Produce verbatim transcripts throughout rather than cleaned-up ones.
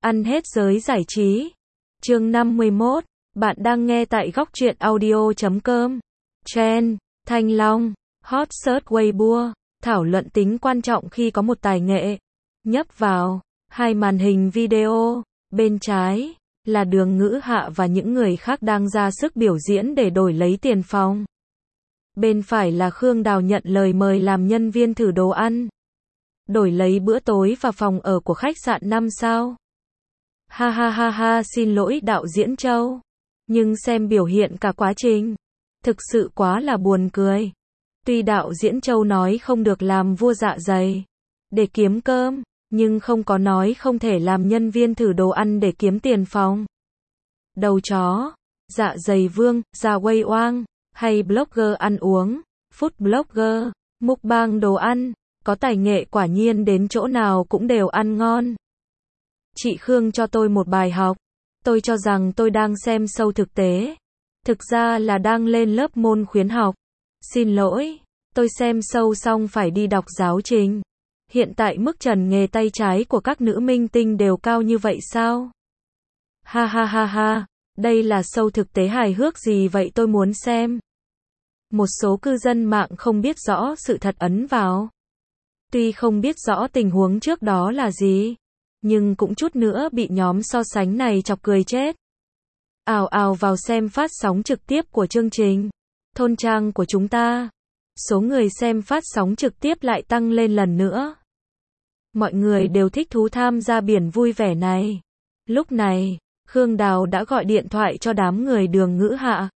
Ăn hết giới giải trí. Chương năm mươi mốt. Bạn đang nghe tại góc truyện audio chấm com. Trend, Thanh Long, hot search Weibo, thảo luận tính quan trọng khi có một tài nghệ. Nhấp vào hai màn hình video, bên trái là Đường Ngữ Hạ và những người khác đang ra sức biểu diễn để đổi lấy tiền phòng. Bên phải là Khương Đào nhận lời mời làm nhân viên thử đồ ăn, đổi lấy bữa tối và phòng ở của khách sạn năm sao. Ha ha ha ha, xin lỗi đạo diễn Châu, nhưng xem biểu hiện cả quá trình, thực sự quá là buồn cười. Tuy đạo diễn Châu nói không được làm vua dạ dày để kiếm cơm, nhưng không có nói không thể làm nhân viên thử đồ ăn để kiếm tiền phòng. Đầu chó, dạ dày vương, già quay oang, hay blogger ăn uống, food blogger, mukbang đồ ăn, có tài nghệ quả nhiên đến chỗ nào cũng đều ăn ngon. Chị Khương cho tôi một bài học, tôi cho rằng tôi đang xem show thực tế, thực ra là đang lên lớp môn khuyến học. Xin lỗi, tôi xem show xong phải đi đọc giáo trình. Hiện tại mức trần nghề tay trái của các nữ minh tinh đều cao như vậy sao? Ha ha ha ha, đây là show thực tế hài hước gì vậy, tôi muốn xem. Một số cư dân mạng không biết rõ sự thật ấn vào. Tuy không biết rõ tình huống trước đó là gì, nhưng cũng chút nữa bị nhóm so sánh này chọc cười chết. Ào ào vào xem phát sóng trực tiếp của chương trình Thôn Trang của chúng ta. Số người xem phát sóng trực tiếp lại tăng lên lần nữa. Mọi người đều thích thú tham gia biển vui vẻ này. Lúc này, Khương Đào đã gọi điện thoại cho đám người Đường Ngữ Hạ,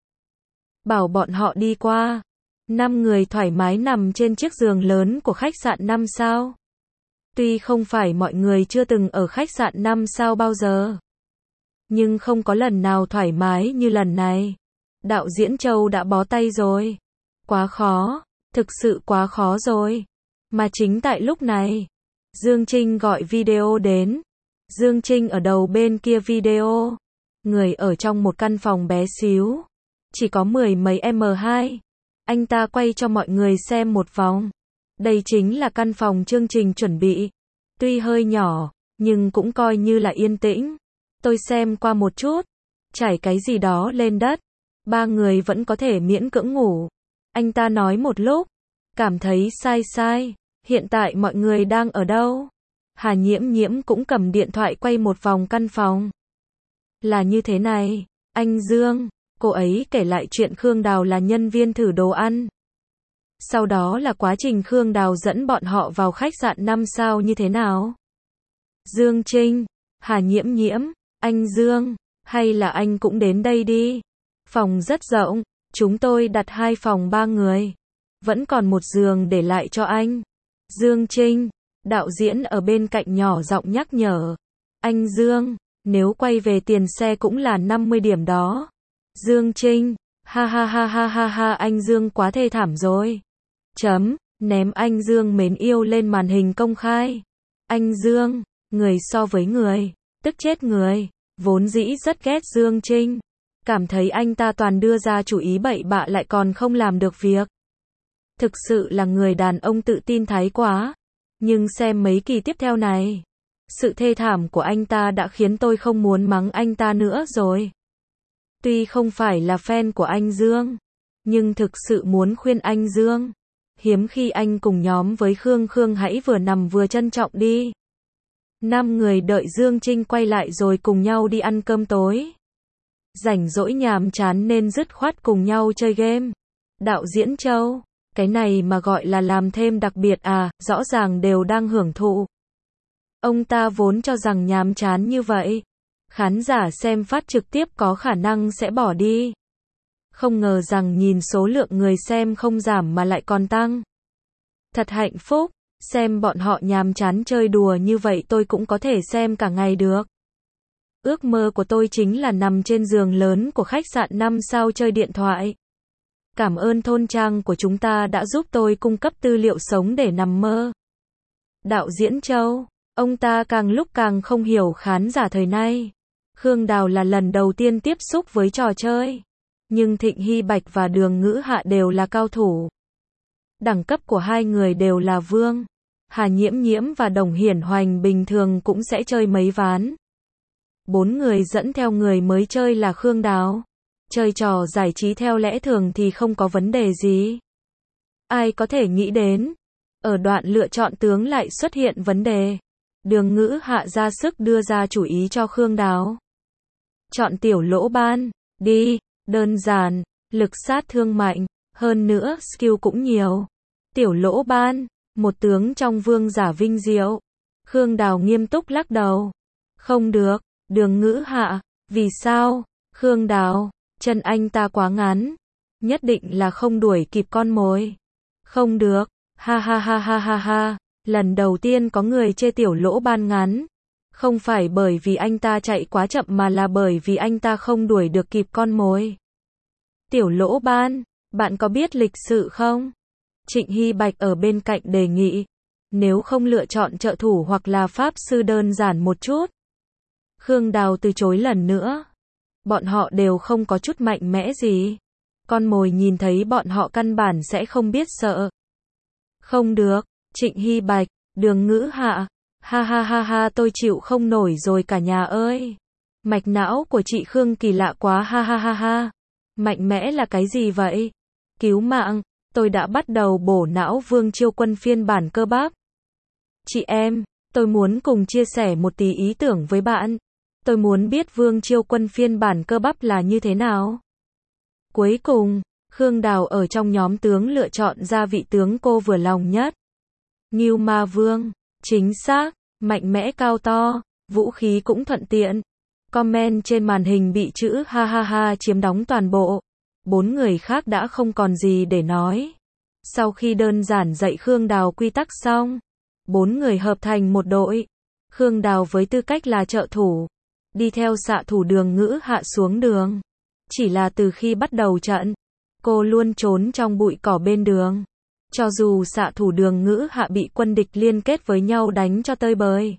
bảo bọn họ đi qua. Năm người thoải mái nằm trên chiếc giường lớn của khách sạn năm sao. Tuy không phải mọi người chưa từng ở khách sạn năm sao bao giờ, nhưng không có lần nào thoải mái như lần này. Đạo diễn Châu đã bó tay rồi. Quá khó, thực sự quá khó rồi. Mà chính tại lúc này, Dương Trinh gọi video đến. Dương Trinh ở đầu bên kia video, người ở trong một căn phòng bé xíu, chỉ có mười mấy em hai. Anh ta quay cho mọi người xem một vòng. Đây chính là căn phòng chương trình chuẩn bị. Tuy hơi nhỏ, nhưng cũng coi như là yên tĩnh. Tôi xem qua một chút, trải cái gì đó lên đất. Ba người vẫn có thể miễn cưỡng ngủ. Anh ta nói một lúc, cảm thấy sai sai. Hiện tại mọi người đang ở đâu? Hà Nhiễm Nhiễm cũng cầm điện thoại quay một vòng căn phòng. Là như thế này, anh Dương, cô ấy kể lại chuyện Khương Đào là nhân viên thử đồ ăn. Sau đó là quá trình Khương Đào dẫn bọn họ vào khách sạn năm sao như thế nào. Dương Trinh, Hà Nhiễm Nhiễm, anh Dương, hay là anh cũng đến đây đi. Phòng rất rộng, chúng tôi đặt hai phòng ba người. Vẫn còn một giường để lại cho anh. Dương Trinh, đạo diễn ở bên cạnh nhỏ giọng nhắc nhở. Anh Dương, nếu quay về tiền xe cũng là năm mươi điểm đó. Dương Trinh, ha ha ha ha ha ha, anh Dương quá thê thảm rồi. Chấm, ném anh Dương mến yêu lên màn hình công khai. Anh Dương, người so với người, tức chết người. Vốn dĩ rất ghét Dương Trinh, cảm thấy anh ta toàn đưa ra chủ ý bậy bạ lại còn không làm được việc. Thực sự là người đàn ông tự tin thái quá. Nhưng xem mấy kỳ tiếp theo này, sự thê thảm của anh ta đã khiến tôi không muốn mắng anh ta nữa rồi. Tuy không phải là fan của anh Dương, nhưng thực sự muốn khuyên anh Dương, hiếm khi anh cùng nhóm với Khương Khương hãy vừa nằm vừa trân trọng đi. Năm người đợi Dương Trinh quay lại rồi cùng nhau đi ăn cơm tối. Rảnh rỗi nhàm chán nên dứt khoát cùng nhau chơi game. Đạo diễn Châu, cái này mà gọi là làm thêm đặc biệt à, rõ ràng đều đang hưởng thụ. Ông ta vốn cho rằng nhàm chán như vậy, khán giả xem phát trực tiếp có khả năng sẽ bỏ đi. Không ngờ rằng nhìn số lượng người xem không giảm mà lại còn tăng. Thật hạnh phúc, xem bọn họ nhàm chán chơi đùa như vậy tôi cũng có thể xem cả ngày được. Ước mơ của tôi chính là nằm trên giường lớn của khách sạn năm sao chơi điện thoại. Cảm ơn Thôn Trang của chúng ta đã giúp tôi cung cấp tư liệu sống để nằm mơ. Đạo diễn Châu, ông ta càng lúc càng không hiểu khán giả thời nay. Khương Đào là lần đầu tiên tiếp xúc với trò chơi, nhưng Thịnh Hy Bạch và Đường Ngữ Hạ đều là cao thủ. Đẳng cấp của hai người đều là vương. Hà Nhiễm Nhiễm và Đồng Hiển Hoành bình thường cũng sẽ chơi mấy ván. Bốn người dẫn theo người mới chơi là Khương Đào. Chơi trò giải trí theo lẽ thường thì không có vấn đề gì. Ai có thể nghĩ đến, ở đoạn lựa chọn tướng lại xuất hiện vấn đề. Đường Ngữ Hạ ra sức đưa ra chủ ý cho Khương Đào. Chọn Tiểu Lỗ Ban, đi, đơn giản, lực sát thương mạnh, hơn nữa skill cũng nhiều. Tiểu Lỗ Ban, một tướng trong vương giả vinh diệu. Khương Đào nghiêm túc lắc đầu. Không được, Đường Ngữ Hạ, vì sao? Khương Đào, chân anh ta quá ngắn, nhất định là không đuổi kịp con mồi. Không được, ha ha ha ha ha ha, lần đầu tiên có người chê Tiểu Lỗ Ban ngắn. Không phải bởi vì anh ta chạy quá chậm mà là bởi vì anh ta không đuổi được kịp con mồi. Tiểu Lỗ Ban, bạn có biết lịch sự không? Trịnh Hy Bạch ở bên cạnh đề nghị. Nếu không lựa chọn trợ thủ hoặc là pháp sư đơn giản một chút. Khương Đào từ chối lần nữa. Bọn họ đều không có chút mạnh mẽ gì. Con mồi nhìn thấy bọn họ căn bản sẽ không biết sợ. Không được, Trịnh Hy Bạch, Đường Ngữ Hạ. Ha ha ha ha, tôi chịu không nổi rồi cả nhà ơi. Mạch não của chị Khương kỳ lạ quá, ha ha ha ha. Mạnh mẽ là cái gì vậy? Cứu mạng, tôi đã bắt đầu bổ não Vương Chiêu Quân phiên bản cơ bắp. Chị em, tôi muốn cùng chia sẻ một tí ý tưởng với bạn. Tôi muốn biết Vương Chiêu Quân phiên bản cơ bắp là như thế nào. Cuối cùng, Khương Đào ở trong nhóm tướng lựa chọn ra vị tướng cô vừa lòng nhất. Ngưu Ma Vương, chính xác, mạnh mẽ cao to, vũ khí cũng thuận tiện. Comment trên màn hình bị chữ ha ha ha chiếm đóng toàn bộ. Bốn người khác đã không còn gì để nói. Sau khi đơn giản dạy Khương Đào quy tắc xong, bốn người hợp thành một đội. Khương Đào với tư cách là trợ thủ, đi theo xạ thủ Đường Ngữ Hạ xuống đường. Chỉ là từ khi bắt đầu trận, cô luôn trốn trong bụi cỏ bên đường. Cho dù xạ thủ Đường Ngữ Hạ bị quân địch liên kết với nhau đánh cho tơi bời,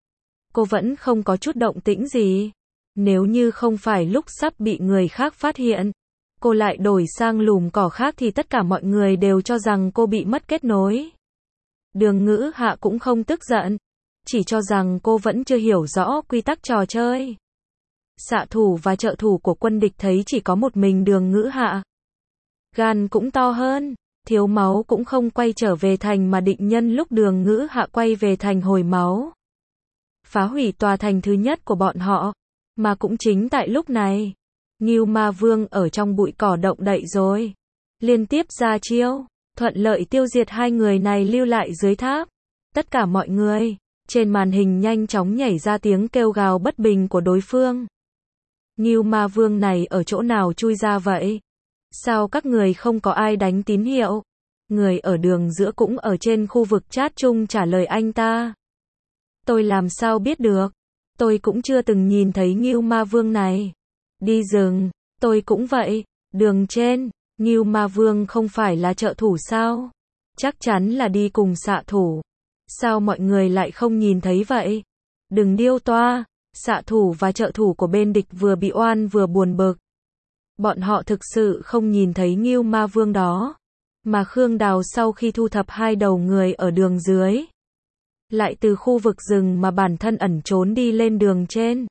cô vẫn không có chút động tĩnh gì. Nếu như không phải lúc sắp bị người khác phát hiện, cô lại đổi sang lùm cỏ khác thì tất cả mọi người đều cho rằng cô bị mất kết nối. Đường Ngữ Hạ cũng không tức giận, chỉ cho rằng cô vẫn chưa hiểu rõ quy tắc trò chơi. Xạ thủ và trợ thủ của quân địch thấy chỉ có một mình Đường Ngữ Hạ. Gan cũng to hơn, thiếu máu cũng không quay trở về thành mà định nhân lúc Đường Ngữ Hạ quay về thành hồi máu. Phá hủy tòa thành thứ nhất của bọn họ. Mà cũng chính tại lúc này, Ngưu Ma Vương ở trong bụi cỏ động đậy rồi. Liên tiếp ra chiêu, thuận lợi tiêu diệt hai người này lưu lại dưới tháp. Tất cả mọi người, trên màn hình nhanh chóng nhảy ra tiếng kêu gào bất bình của đối phương. Ngưu Ma Vương này ở chỗ nào chui ra vậy? Sao các người không có ai đánh tín hiệu? Người ở đường giữa cũng ở trên khu vực chat chung trả lời anh ta. Tôi làm sao biết được? Tôi cũng chưa từng nhìn thấy Ngưu Ma Vương này. Đi rừng, tôi cũng vậy. Đường trên, Ngưu Ma Vương không phải là trợ thủ sao? Chắc chắn là đi cùng xạ thủ. Sao mọi người lại không nhìn thấy vậy? Đừng điêu toa, xạ thủ và trợ thủ của bên địch vừa bị oan vừa buồn bực. Bọn họ thực sự không nhìn thấy Ngưu Ma Vương đó. Mà Khương Đào sau khi thu thập hai đầu người ở đường dưới, lại từ khu vực rừng mà bản thân ẩn trốn đi lên đường trên.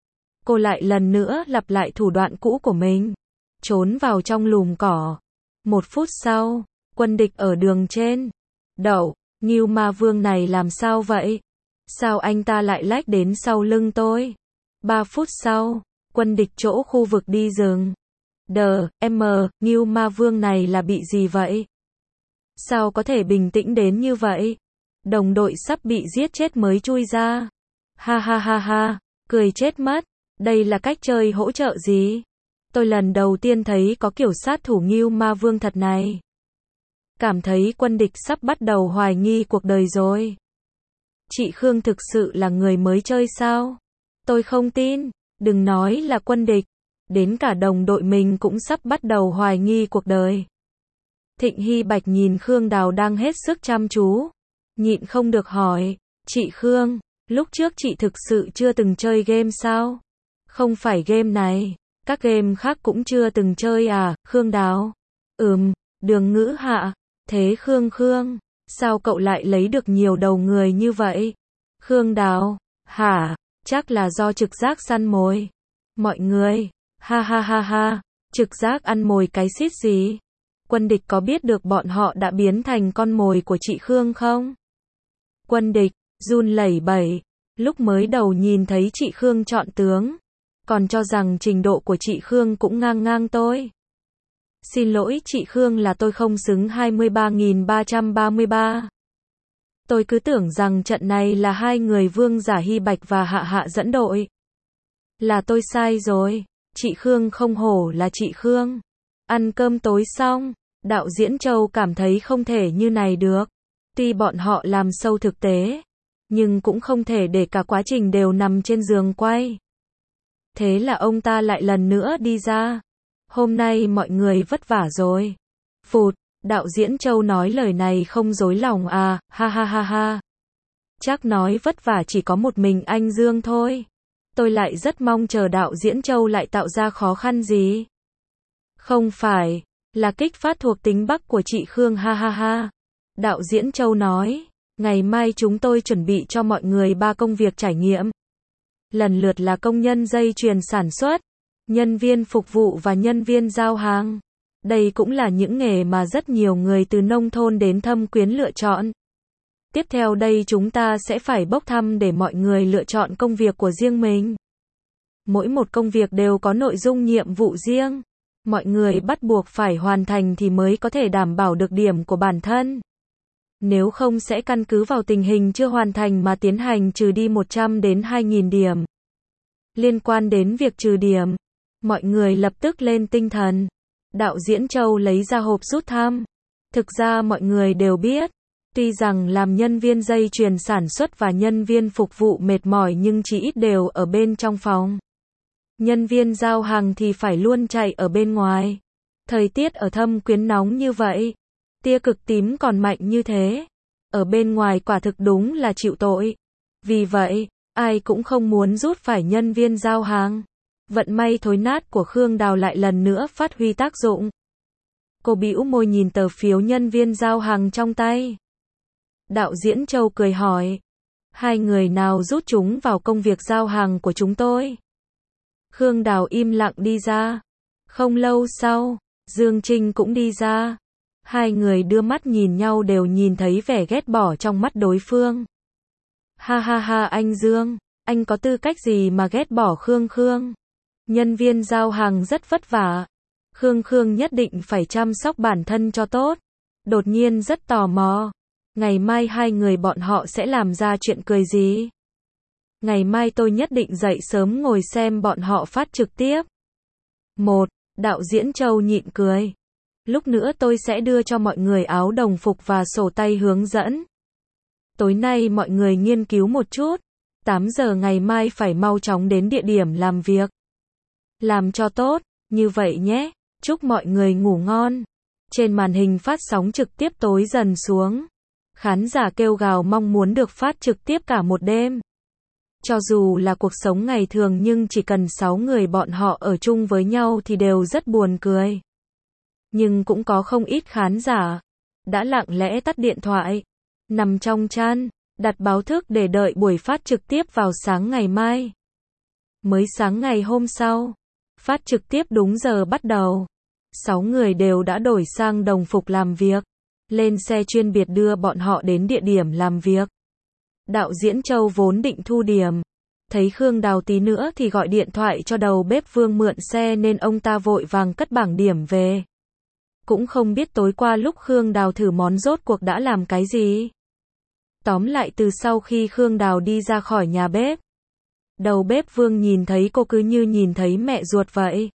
Cô lại lần nữa lặp lại thủ đoạn cũ của mình. Trốn vào trong lùm cỏ. Một phút sau, quân địch ở đường trên. Đậu, Ngưu Ma Vương này làm sao vậy? Sao anh ta lại lách đến sau lưng tôi? Ba phút sau, quân địch chỗ khu vực đi rừng. Đờ, em, Ngưu Ma Vương này là bị gì vậy? Sao có thể bình tĩnh đến như vậy? Đồng đội sắp bị giết chết mới chui ra. Ha ha ha ha, cười chết mất. Đây là cách chơi hỗ trợ gì? Tôi lần đầu tiên thấy có kiểu sát thủ Ngưu Ma Vương thật này. Cảm thấy quân địch sắp bắt đầu hoài nghi cuộc đời rồi. Chị Khương thực sự là người mới chơi sao? Tôi không tin, đừng nói là quân địch. Đến cả đồng đội mình cũng sắp bắt đầu hoài nghi cuộc đời. Thịnh Hy Bạch nhìn Khương Đào đang hết sức chăm chú. Nhịn không được hỏi, chị Khương, lúc trước chị thực sự chưa từng chơi game sao? Không phải game này, các game khác cũng chưa từng chơi à, Khương Đào? Ừm, Đường Ngữ Hạ, thế Khương Khương, sao cậu lại lấy được nhiều đầu người như vậy? Khương Đào, hả, Chắc là do trực giác săn mồi. Mọi người, ha ha ha ha, trực giác ăn mồi cái xít gì? Quân địch có biết được bọn họ đã biến thành con mồi của chị Khương không? Quân địch, run lẩy bẩy, lúc mới đầu nhìn thấy chị Khương chọn tướng, còn cho rằng trình độ của chị Khương cũng ngang ngang tôi. Xin lỗi chị Khương là tôi không xứng hai mươi ba nghìn ba trăm ba mươi ba. Tôi cứ tưởng rằng trận này là hai người Vương Giả Hy Bạch và Hạ Hạ dẫn đội. Là tôi sai rồi, chị Khương không hổ là chị Khương. Ăn cơm tối xong, đạo diễn Châu cảm thấy không thể như này được. Tuy bọn họ làm sâu thực tế, nhưng cũng không thể để cả quá trình đều nằm trên giường quay. Thế là ông ta lại lần nữa đi ra. Hôm nay mọi người vất vả rồi. Phụt, đạo diễn Châu nói lời này không dối lòng à, ha ha ha ha. Chắc nói vất vả chỉ có một mình anh Dương thôi. Tôi lại rất mong chờ đạo diễn Châu lại tạo ra khó khăn gì. Không phải, là kích phát thuộc tính Bắc của chị Khương ha ha ha. Đạo diễn Châu nói, ngày mai chúng tôi chuẩn bị cho mọi người ba công việc trải nghiệm. Lần lượt là công nhân dây chuyền sản xuất, nhân viên phục vụ và nhân viên giao hàng. Đây cũng là những nghề mà rất nhiều người từ nông thôn đến Thâm Quyến lựa chọn. Tiếp theo đây chúng ta sẽ phải bốc thăm để mọi người lựa chọn công việc của riêng mình. Mỗi một công việc đều có nội dung nhiệm vụ riêng. Mọi người bắt buộc phải hoàn thành thì mới có thể đảm bảo được điểm của bản thân. Nếu không sẽ căn cứ vào tình hình chưa hoàn thành mà tiến hành trừ đi một trăm đến hai nghìn điểm. Liên quan đến việc trừ điểm, mọi người lập tức lên tinh thần. Đạo diễn Châu lấy ra hộp rút thăm. Thực ra mọi người đều biết, tuy rằng làm nhân viên dây chuyền sản xuất và nhân viên phục vụ mệt mỏi nhưng chỉ ít đều ở bên trong phòng. Nhân viên giao hàng thì phải luôn chạy ở bên ngoài. Thời tiết ở Thâm Quyến nóng như vậy, tia cực tím còn mạnh như thế. Ở bên ngoài quả thực đúng là chịu tội. Vì vậy, ai cũng không muốn rút phải nhân viên giao hàng. Vận may thối nát của Khương Đào lại lần nữa phát huy tác dụng. Cô bĩu môi nhìn tờ phiếu nhân viên giao hàng trong tay. Đạo diễn Châu cười hỏi, hai người nào rút chúng vào công việc giao hàng của chúng tôi? Khương Đào im lặng đi ra. Không lâu sau, Dương Trinh cũng đi ra. Hai người đưa mắt nhìn nhau đều nhìn thấy vẻ ghét bỏ trong mắt đối phương. Ha ha ha anh Dương, anh có tư cách gì mà ghét bỏ Khương Khương? Nhân viên giao hàng rất vất vả. Khương Khương nhất định phải chăm sóc bản thân cho tốt. Đột nhiên rất tò mò. Ngày mai hai người bọn họ sẽ làm ra chuyện cười gì? Ngày mai tôi nhất định dậy sớm ngồi xem bọn họ phát trực tiếp. Một, đạo diễn Châu nhịn cười. Lúc nữa tôi sẽ đưa cho mọi người áo đồng phục và sổ tay hướng dẫn. Tối nay mọi người nghiên cứu một chút. tám giờ ngày mai phải mau chóng đến địa điểm làm việc. Làm cho tốt, như vậy nhé. Chúc mọi người ngủ ngon. Trên màn hình phát sóng trực tiếp tối dần xuống. Khán giả kêu gào mong muốn được phát trực tiếp cả một đêm. Cho dù là cuộc sống ngày thường nhưng chỉ cần sáu người bọn họ ở chung với nhau thì đều rất buồn cười. Nhưng cũng có không ít khán giả đã lặng lẽ tắt điện thoại, nằm trong chăn, đặt báo thức để đợi buổi phát trực tiếp vào sáng ngày mai. Mới sáng ngày hôm sau, phát trực tiếp đúng giờ bắt đầu. Sáu người đều đã đổi sang đồng phục làm việc, lên xe chuyên biệt đưa bọn họ đến địa điểm làm việc. Đạo diễn Châu vốn định thu điểm, thấy Khương Đào tí nữa thì gọi điện thoại cho đầu bếp Vương mượn xe nên ông ta vội vàng cất bảng điểm về. Cũng không biết tối qua lúc Khương Đào thử món rốt cuộc đã làm cái gì. Tóm lại từ sau khi Khương Đào đi ra khỏi nhà bếp, đầu bếp Vương nhìn thấy cô cứ như nhìn thấy mẹ ruột vậy.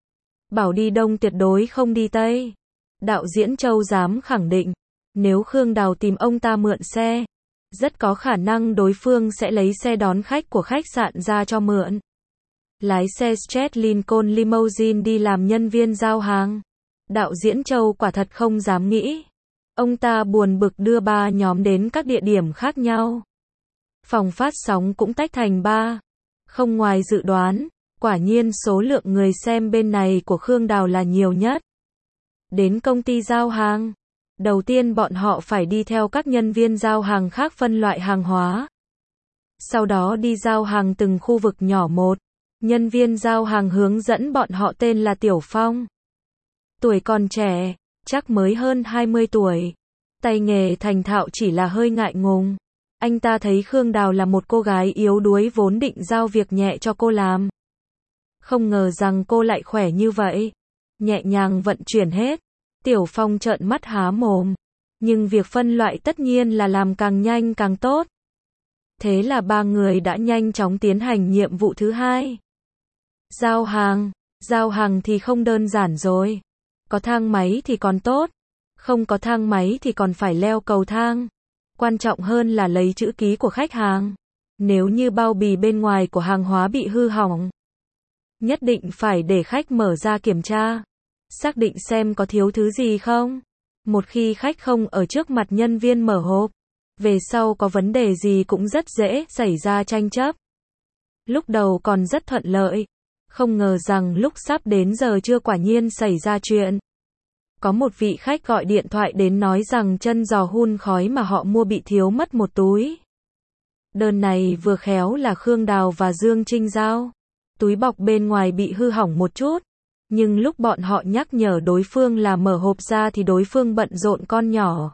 Bảo đi đông tuyệt đối không đi tây. Đạo diễn Châu dám khẳng định, nếu Khương Đào tìm ông ta mượn xe, rất có khả năng đối phương sẽ lấy xe đón khách của khách sạn ra cho mượn. Lái xe Stretch Lincoln Limousine đi làm nhân viên giao hàng. Đạo diễn Châu quả thật không dám nghĩ. Ông ta buồn bực đưa ba nhóm đến các địa điểm khác nhau. Phòng phát sóng cũng tách thành ba. Không ngoài dự đoán, quả nhiên số lượng người xem bên này của Khương Đào là nhiều nhất. Đến công ty giao hàng, đầu tiên bọn họ phải đi theo các nhân viên giao hàng khác phân loại hàng hóa. Sau đó đi giao hàng từng khu vực nhỏ một. Nhân viên giao hàng hướng dẫn bọn họ tên là Tiểu Phong. Tuổi còn trẻ, chắc mới hơn hai mươi tuổi. Tay nghề thành thạo chỉ là hơi ngại ngùng. Anh ta thấy Khương Đào là một cô gái yếu đuối vốn định giao việc nhẹ cho cô làm. Không ngờ rằng cô lại khỏe như vậy. Nhẹ nhàng vận chuyển hết. Tiểu Phong trợn mắt há mồm. Nhưng việc phân loại tất nhiên là làm càng nhanh càng tốt. Thế là ba người đã nhanh chóng tiến hành nhiệm vụ thứ hai. Giao hàng. Giao hàng thì không đơn giản rồi. Có thang máy thì còn tốt. Không có thang máy thì còn phải leo cầu thang. Quan trọng hơn là lấy chữ ký của khách hàng. Nếu như bao bì bên ngoài của hàng hóa bị hư hỏng, nhất định phải để khách mở ra kiểm tra. Xác định xem có thiếu thứ gì không. Một khi khách không ở trước mặt nhân viên mở hộp, về sau có vấn đề gì cũng rất dễ xảy ra tranh chấp. Lúc đầu còn rất thuận lợi. Không ngờ rằng lúc sắp đến giờ trưa quả nhiên xảy ra chuyện. Có một vị khách gọi điện thoại đến nói rằng chân giò hun khói mà họ mua bị thiếu mất một túi. Đơn này vừa khéo là Khương Đào và Dương Trinh giao. Túi bọc bên ngoài bị hư hỏng một chút. Nhưng lúc bọn họ nhắc nhở đối phương là mở hộp ra thì đối phương bận rộn con nhỏ.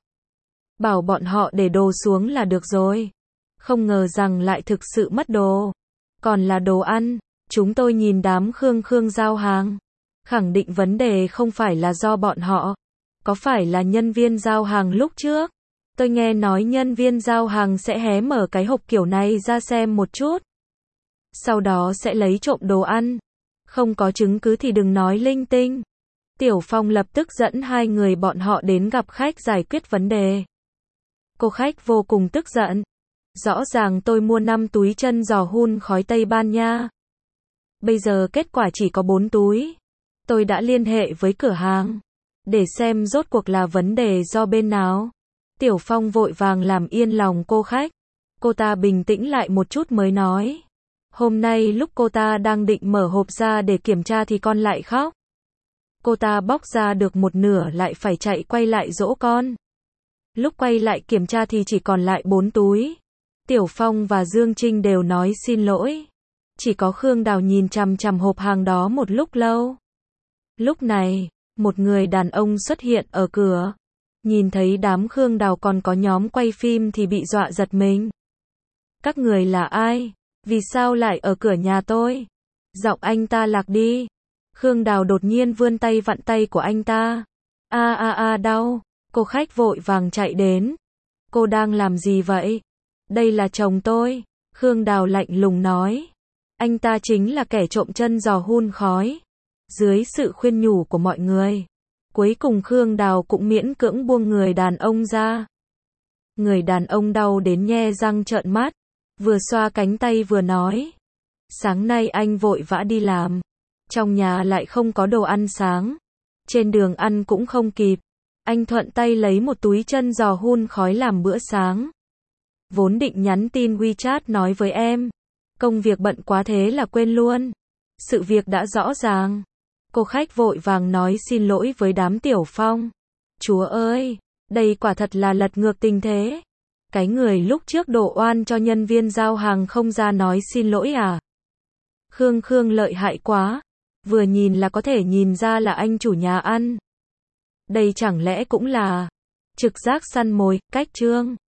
Bảo bọn họ để đồ xuống là được rồi. Không ngờ rằng lại thực sự mất đồ. Còn là đồ ăn. Chúng tôi nhìn đám Khương Khương giao hàng. Khẳng định vấn đề không phải là do bọn họ. Có phải là nhân viên giao hàng lúc trước? Tôi nghe nói nhân viên giao hàng sẽ hé mở cái hộp kiểu này ra xem một chút. Sau đó sẽ lấy trộm đồ ăn. Không có chứng cứ thì đừng nói linh tinh. Tiểu Phong lập tức dẫn hai người bọn họ đến gặp khách giải quyết vấn đề. Cô khách vô cùng tức giận. Rõ ràng tôi mua năm túi chân giò hun khói Tây Ban Nha. Bây giờ kết quả chỉ có bốn túi. Tôi đã liên hệ với cửa hàng để xem rốt cuộc là vấn đề do bên nào. Tiểu Phong vội vàng làm yên lòng cô khách. Cô ta bình tĩnh lại một chút mới nói. Hôm nay lúc cô ta đang định mở hộp ra để kiểm tra thì con lại khóc. Cô ta bóc ra được một nửa lại phải chạy quay lại dỗ con. Lúc quay lại kiểm tra thì chỉ còn lại bốn túi. Tiểu Phong và Dương Trinh đều nói xin lỗi. Chỉ có Khương Đào nhìn chằm chằm hộp hàng đó một lúc lâu. Lúc này, một người đàn ông xuất hiện ở cửa. Nhìn thấy đám Khương Đào còn có nhóm quay phim thì bị dọa giật mình. Các người là ai? Vì sao lại ở cửa nhà tôi? Giọng anh ta lạc đi. Khương Đào đột nhiên vươn tay vặn tay của anh ta. A a a đau. Cô khách vội vàng chạy đến. Cô đang làm gì vậy? Đây là chồng tôi. Khương Đào lạnh lùng nói. Anh ta chính là kẻ trộm chân giò hun khói. Dưới sự khuyên nhủ của mọi người, cuối cùng Khương Đào cũng miễn cưỡng buông người đàn ông ra. Người đàn ông đau đến nhe răng trợn mắt, vừa xoa cánh tay vừa nói. Sáng nay anh vội vã đi làm. Trong nhà lại không có đồ ăn sáng. Trên đường ăn cũng không kịp. Anh thuận tay lấy một túi chân giò hun khói làm bữa sáng. Vốn định nhắn tin WeChat nói với em. Công việc bận quá thế là quên luôn. Sự việc đã rõ ràng. Cô khách vội vàng nói xin lỗi với đám Tiểu Phong. Chúa ơi, đây quả thật là lật ngược tình thế. Cái người lúc trước đổ oan cho nhân viên giao hàng không ra nói xin lỗi à? Khương Khương lợi hại quá. Vừa nhìn là có thể nhìn ra là anh chủ nhà ăn. Đây chẳng lẽ cũng là trực giác săn mồi, cách trương.